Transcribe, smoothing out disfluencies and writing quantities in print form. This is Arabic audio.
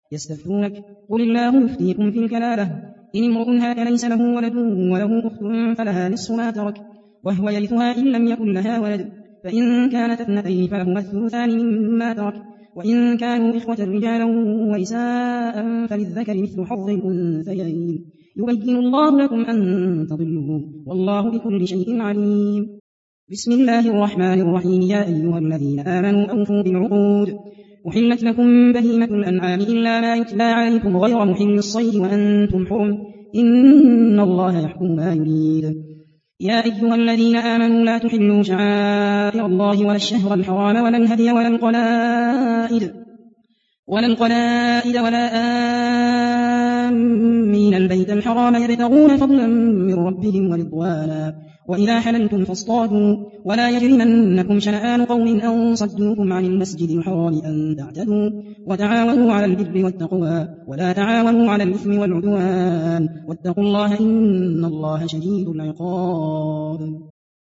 يستفتونك قل الله يفتيكم في الكلالة إن امرؤ هلك ليس له ولد وله أخت فلها نصف ما ترك وهو يرثها إن لم يكن لها ولد فإن كانت اثنتين فلهما الثلثان مما ترك وإن كانوا إخوة رجالا ونساء فللذكر مثل حظ الأنثيين يبين الله لكم أن تضلوا والله بكل شيء عليم. بسم الله الرحمن الرحيم. يا أيها الذين آمنوا أوفوا بالعقود أحلت لكم بهيمة الأنعام إلا ما يتلى عليكم غير محل الصيد وأنتم حرم إن الله يحكم ما يريد. يا أيها الذين آمنوا لا تحلوا شعائر الله ولا الشهر الحرام ولا الهدي ولا القلائد ولا آمين البيت الحرام يبتغون فضلا من ربهم ورضوانا وإذا حللتم فاصطادوا ولا يجرمنكم شنآن قوم أن صدوكم عن المسجد الحرام أن تعتدوا وتعاونوا على البر والتقوى ولا تعاونوا على الإثم والعدوان واتقوا الله إن الله شديد العقاب.